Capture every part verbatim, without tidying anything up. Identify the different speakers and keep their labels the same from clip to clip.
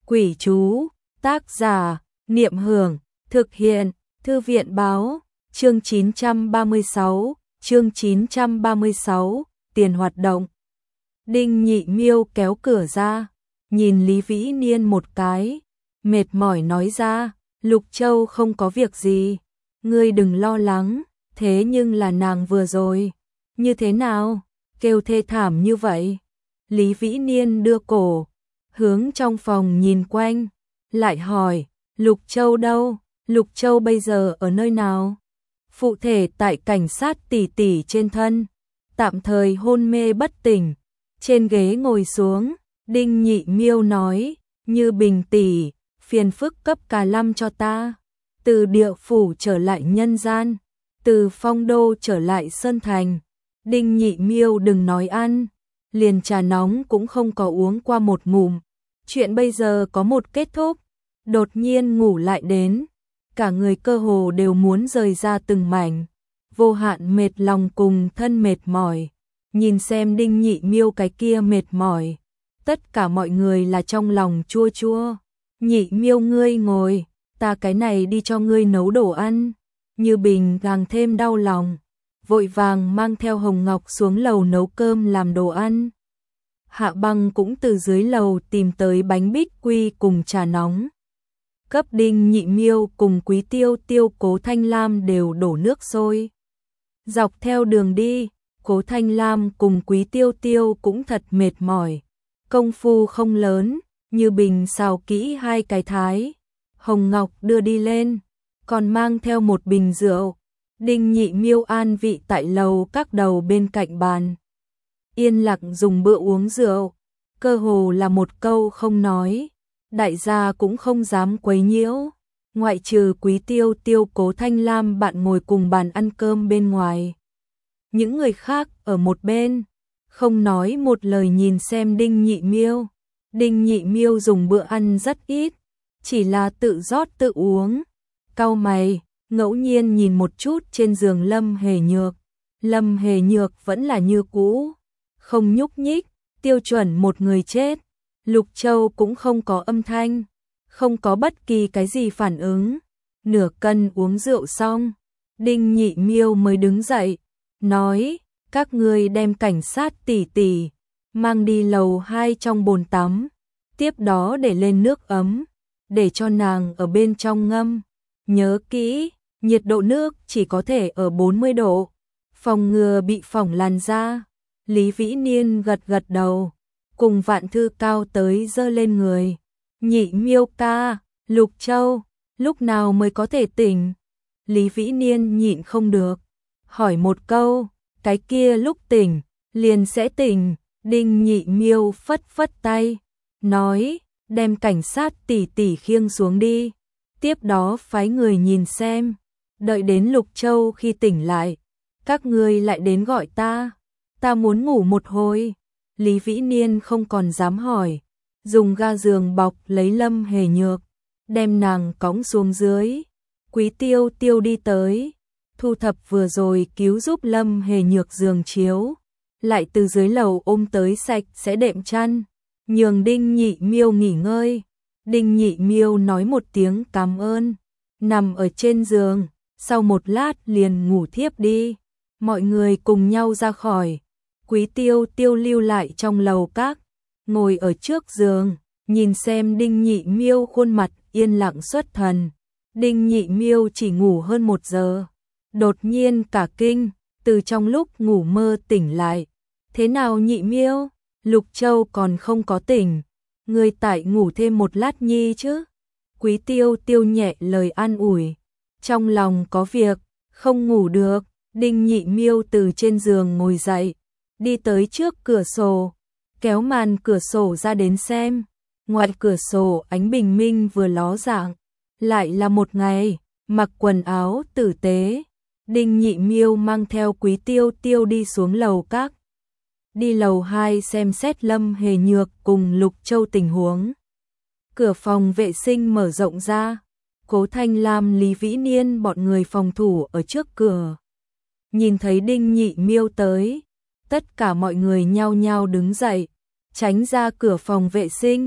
Speaker 1: Quỷ chú, tác giả, Niệm Hưởng, thực hiện, Thư viện báo, chương chín trăm ba mươi sáu, chương chín trăm ba mươi sáu, tiền hoạt động. Đinh Nhị Miêu kéo cửa ra, nhìn Lý Vĩ Niên một cái, mệt mỏi nói ra, Lục Châu không có việc gì, ngươi đừng lo lắng, thế nhưng là nàng vừa rồi, như thế nào, kêu thê thảm như vậy. Lý Vĩ Niên đưa cổ, hướng trong phòng nhìn quanh, lại hỏi, Lục Châu đâu, Lục Châu bây giờ ở nơi nào? Phụ thể tại cảnh sát tỷ tỷ trên thân, tạm thời hôn mê bất tỉnh, trên ghế ngồi xuống, Đinh Nhị Miêu nói, Như Bình tỷ, phiền phức cấp cà lâm cho ta, từ địa phủ trở lại nhân gian, từ phong đô trở lại sơn thành. Đinh Nhị Miêu đừng nói ăn, liền trà nóng cũng không có uống qua một ngụm. Chuyện bây giờ có một kết thúc, đột nhiên ngủ lại đến, cả người cơ hồ đều muốn rời ra từng mảnh, vô hạn mệt lòng cùng thân mệt mỏi. Nhìn xem Đinh Nhị Miêu cái kia mệt mỏi, tất cả mọi người là trong lòng chua chua. Nhị Miêu ngươi ngồi, ta cái này đi cho ngươi nấu đồ ăn. Như Bình càng thêm đau lòng, vội vàng mang theo Hồng Ngọc xuống lầu nấu cơm làm đồ ăn. Hạ Băng cũng từ dưới lầu tìm tới bánh bích quy cùng trà nóng. Cấp Đinh Nhị Miêu cùng Quý Tiêu Tiêu Cố Thanh Lam đều đổ nước sôi. Dọc theo đường đi, Cố Thanh Lam cùng Quý Tiêu Tiêu cũng thật mệt mỏi. Công phu không lớn, Như Bình xào kỹ hai cái thái, Hồng Ngọc đưa đi lên, còn mang theo một bình rượu. Đinh Nhị Miêu an vị tại lầu các đầu bên cạnh bàn, yên lặng dùng bữa uống rượu, cơ hồ là một câu không nói, đại gia cũng không dám quấy nhiễu, ngoại trừ Quý Tiêu Tiêu Cố Thanh Lam bạn ngồi cùng bàn ăn cơm bên ngoài. Những người khác ở một bên, không nói một lời nhìn xem Đinh Nhị Miêu. Đinh Nhị Miêu dùng bữa ăn rất ít, chỉ là tự rót tự uống, cau mày, ngẫu nhiên nhìn một chút trên giường Lâm Hề Nhược. Lâm Hề Nhược vẫn là như cũ, không nhúc nhích, tiêu chuẩn một người chết. Lục Châu cũng không có âm thanh, không có bất kỳ cái gì phản ứng. Nửa cân uống rượu xong, Đinh Nhị Miêu mới đứng dậy, nói, các ngươi đem cảnh sát tỷ tỷ mang đi lầu hai trong bồn tắm, tiếp đó để lên nước ấm, để cho nàng ở bên trong ngâm. Nhớ kỹ, nhiệt độ nước chỉ có thể ở bốn mươi độ, phòng ngừa bị phỏng làn da. Lý Vĩ Niên gật gật đầu, cùng Vạn Thư Cao tới giơ lên người. Nhị Miêu ca, Lục Châu, lúc nào mới có thể tỉnh? Lý Vĩ Niên nhịn không được, hỏi một câu, cái kia lúc tỉnh, liền sẽ tỉnh. Đinh Nhị Miêu phất phất tay, nói, đem cảnh sát tỷ tỷ khiêng xuống đi, tiếp đó phái người nhìn xem, đợi đến Lục Châu khi tỉnh lại, các ngươi lại đến gọi ta, ta muốn ngủ một hồi. Lý Vĩ Niên không còn dám hỏi, dùng ga giường bọc lấy Lâm Hề Nhược, đem nàng cõng xuống dưới. Quý Tiêu Tiêu đi tới, thu thập vừa rồi cứu giúp Lâm Hề Nhược giường chiếu, lại từ dưới lầu ôm tới sạch sẽ đệm chăn, nhường Đinh Nhị Miêu nghỉ ngơi. Đinh Nhị Miêu nói một tiếng cảm ơn, nằm ở trên giường, sau một lát liền ngủ thiếp đi. Mọi người cùng nhau ra khỏi, Quý Tiêu Tiêu lưu lại trong lầu các, ngồi ở trước giường, nhìn xem Đinh Nhị Miêu khuôn mặt yên lặng xuất thần. Đinh Nhị Miêu chỉ ngủ hơn một giờ, đột nhiên cả kinh, từ trong lúc ngủ mơ tỉnh lại. Thế nào Nhị Miêu? Lục Châu còn không có tỉnh, ngươi tại ngủ thêm một lát nhi chứ? Quý Tiêu Tiêu nhẹ lời an ủi, trong lòng có việc, không ngủ được. Đinh Nhị Miêu từ trên giường ngồi dậy, đi tới trước cửa sổ, kéo màn cửa sổ ra đến xem. Ngoài cửa sổ ánh bình minh vừa ló dạng, lại là một ngày, mặc quần áo tử tế. Đinh Nhị Miêu mang theo Quý Tiêu Tiêu đi xuống lầu các, đi lầu hai xem xét Lâm Hề Nhược cùng Lục Châu tình huống. Cửa phòng vệ sinh mở rộng ra, Cố Thanh Lam Lý Vĩ Niên bọn người phòng thủ ở trước cửa. Nhìn thấy Đinh Nhị Miêu tới, tất cả mọi người nhao nhao đứng dậy, tránh ra cửa phòng vệ sinh.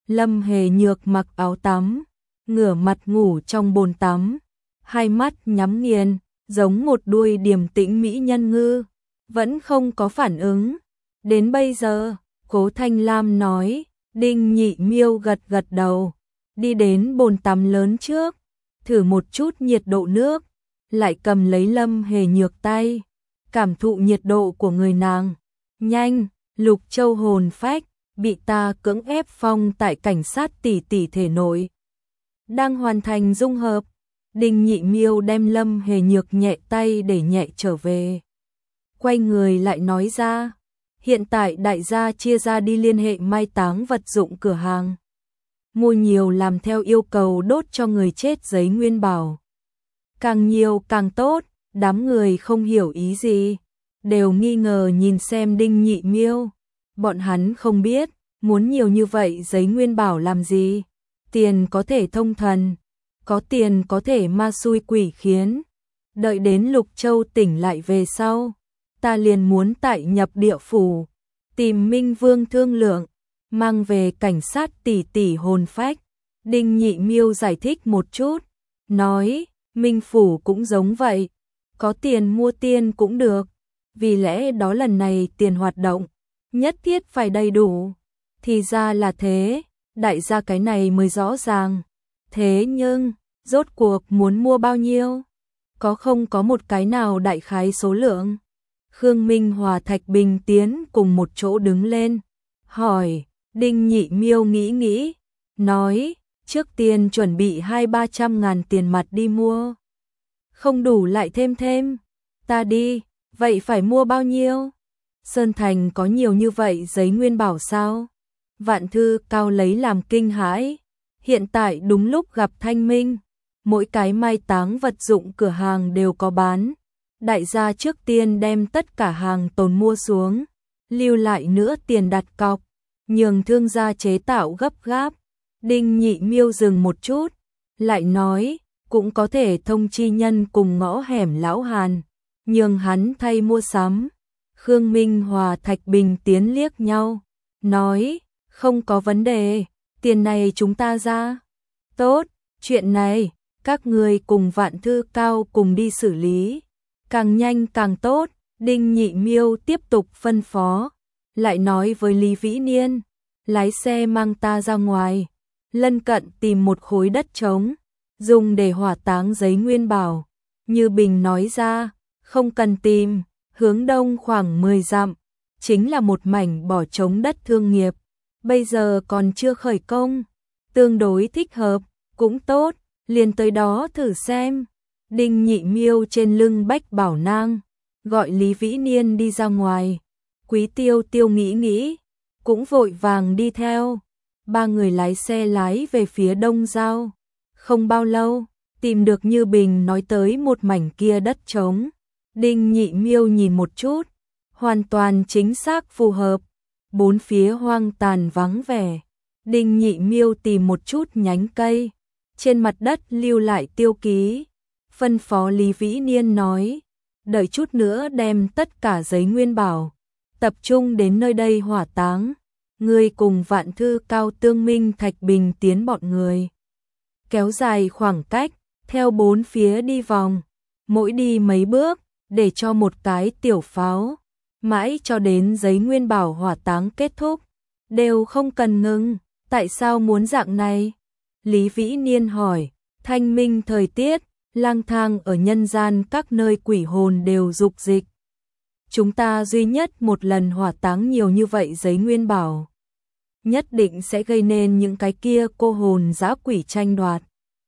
Speaker 1: Lâm Hề Nhược mặc áo tắm, ngửa mặt ngủ trong bồn tắm, hai mắt nhắm nghiền, giống một đuôi điềm tĩnh mỹ nhân ngư, vẫn không có phản ứng. Đến bây giờ, Cố Thanh Lam nói, Đinh Nhị Miêu gật gật đầu, đi đến bồn tắm lớn trước, thử một chút nhiệt độ nước, lại cầm lấy Lâm Hề Nhược tay, cảm thụ nhiệt độ của người nàng. Nhanh, Lục Châu hồn phách, bị ta cưỡng ép phong tại cảnh sát tỷ tỷ thể nội. Đang hoàn thành dung hợp, Đinh Nhị Miêu đem Lâm Hề Nhược nhẹ tay để nhẹ trở về. Quay người lại nói ra, hiện tại đại gia chia ra đi liên hệ mai táng vật dụng cửa hàng. Mua nhiều làm theo yêu cầu đốt cho người chết giấy nguyên bảo. Càng nhiều càng tốt, đám người không hiểu ý gì, đều nghi ngờ nhìn xem Đinh Nhị Miêu. Bọn hắn không biết, muốn nhiều như vậy giấy nguyên bảo làm gì. Tiền có thể thông thần, có tiền có thể ma xui quỷ khiến. Đợi đến Lục Châu tỉnh lại về sau, ta liền muốn tại nhập địa phủ, tìm Minh Vương thương lượng, mang về cảnh sát tỷ tỷ hồn phách. Đinh Nhị Miêu giải thích một chút, nói, Minh phủ cũng giống vậy, có tiền mua tiền cũng được, vì lẽ đó lần này tiền hoạt động, nhất thiết phải đầy đủ. Thì ra là thế, đại gia cái này mới rõ ràng. Thế nhưng, rốt cuộc muốn mua bao nhiêu? Có không có một cái nào đại khái số lượng? Khương Minh Hòa Thạch Bình Tiến cùng một chỗ đứng lên, hỏi. Đinh Nhị Miêu nghĩ nghĩ, nói, trước tiên chuẩn bị hai ba trăm ngàn tiền mặt đi mua. Không đủ lại thêm thêm. Ta đi, vậy phải mua bao nhiêu? Sơn Thành có nhiều như vậy giấy nguyên bảo sao? Vạn Thư Cao lấy làm kinh hãi. Hiện tại đúng lúc gặp thanh minh, mỗi cái mai táng vật dụng cửa hàng đều có bán. Đại gia trước tiên đem tất cả hàng tồn mua xuống, lưu lại nữa tiền đặt cọc, nhường thương gia chế tạo gấp gáp. Đinh Nhị Miêu dừng một chút, lại nói, cũng có thể thông chi nhân cùng ngõ hẻm lão Hàn, nhường hắn thay mua sắm. Khương Minh Hòa Thạch Bình Tiến liếc nhau, nói, không có vấn đề, tiền này chúng ta ra. Tốt, chuyện này, các người cùng Vạn Thư Cao cùng đi xử lý, càng nhanh càng tốt. Đinh Nhị Miêu tiếp tục phân phó, lại nói với Lý Vĩ Niên, lái xe mang ta ra ngoài, lân cận tìm một khối đất trống, dùng để hỏa táng giấy nguyên bảo. Như Bình nói ra, không cần tìm, hướng đông khoảng mười dặm, chính là một mảnh bỏ trống đất thương nghiệp, bây giờ còn chưa khởi công, tương đối thích hợp, cũng tốt, liền tới đó thử xem. Đinh Nhị Miêu trên lưng Bách Bảo Nang, gọi Lý Vĩ Niên đi ra ngoài. Quý Tiêu Tiêu nghĩ nghĩ, cũng vội vàng đi theo. Ba người lái xe lái về phía đông giao. Không bao lâu, tìm được Như Bình nói tới một mảnh kia đất trống. Đinh Nhị Miêu nhìn một chút, hoàn toàn chính xác phù hợp. Bốn phía hoang tàn vắng vẻ. Đinh Nhị Miêu tìm một chút nhánh cây, trên mặt đất lưu lại tiêu ký. Phân phó Lý Vĩ Niên nói, đợi chút nữa đem tất cả giấy nguyên bảo, tập trung đến nơi đây hỏa táng. Người cùng Vạn Thư Cao Tương Minh Thạch Bình Tiến bọn người. Kéo dài khoảng cách, theo bốn phía đi vòng, mỗi đi mấy bước, để cho một cái tiểu pháo, mãi cho đến giấy nguyên bảo hỏa táng kết thúc, đều không cần ngừng. Tại sao muốn dạng này? Lý Vĩ Niên hỏi. Thanh minh thời tiết, lang thang ở nhân gian các nơi quỷ hồn đều dục dịch. Chúng ta duy nhất một lần hỏa táng nhiều như vậy giấy nguyên bảo, nhất định sẽ gây nên những cái kia cô hồn dã quỷ tranh đoạt.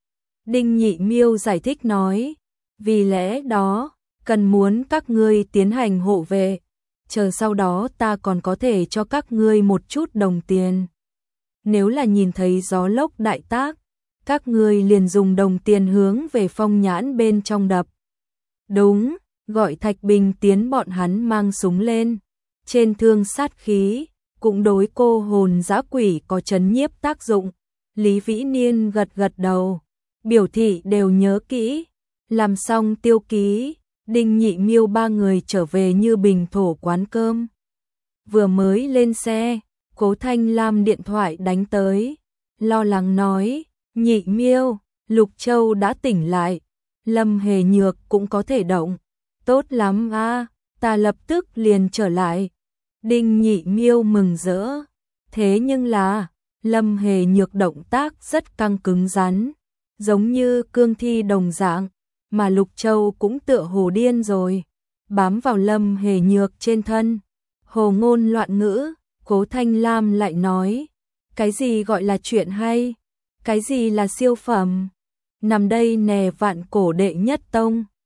Speaker 1: Đinh Nhị Miêu giải thích nói, vì lẽ đó, cần muốn các ngươi tiến hành hộ vệ, chờ sau đó ta còn có thể cho các ngươi một chút đồng tiền. Nếu là nhìn thấy gió lốc đại tác, các ngươi liền dùng đồng tiền hướng về phong nhãn bên trong đập. Đúng, gọi Thạch Bình Tiến bọn hắn mang súng lên, trên thương sát khí, cũng đối cô hồn dã quỷ có trấn nhiếp tác dụng. Lý Vĩ Niên gật gật đầu, biểu thị đều nhớ kỹ. Làm xong tiêu ký, Đinh Nhị Miêu ba người trở về Như Bình thổ quán cơm. Vừa mới lên xe, Cố Thanh Lam điện thoại đánh tới. lo lắng nói, Nhị Miêu, Lục Châu đã tỉnh lại, Lâm Hề Nhược cũng có thể động, tốt lắm a, ta lập tức liền trở lại. Đinh Nhị Miêu mừng rỡ, thế nhưng là, Lâm Hề Nhược động tác rất căng cứng rắn, giống như cương thi đồng dạng, mà Lục Châu cũng tựa hồ điên rồi, bám vào Lâm Hề Nhược trên thân. Hồ ngôn loạn ngữ, Cố Thanh Lam lại nói, cái gì gọi là chuyện hay, cái gì là siêu phẩm, nằm đây nè vạn cổ đệ nhất tông.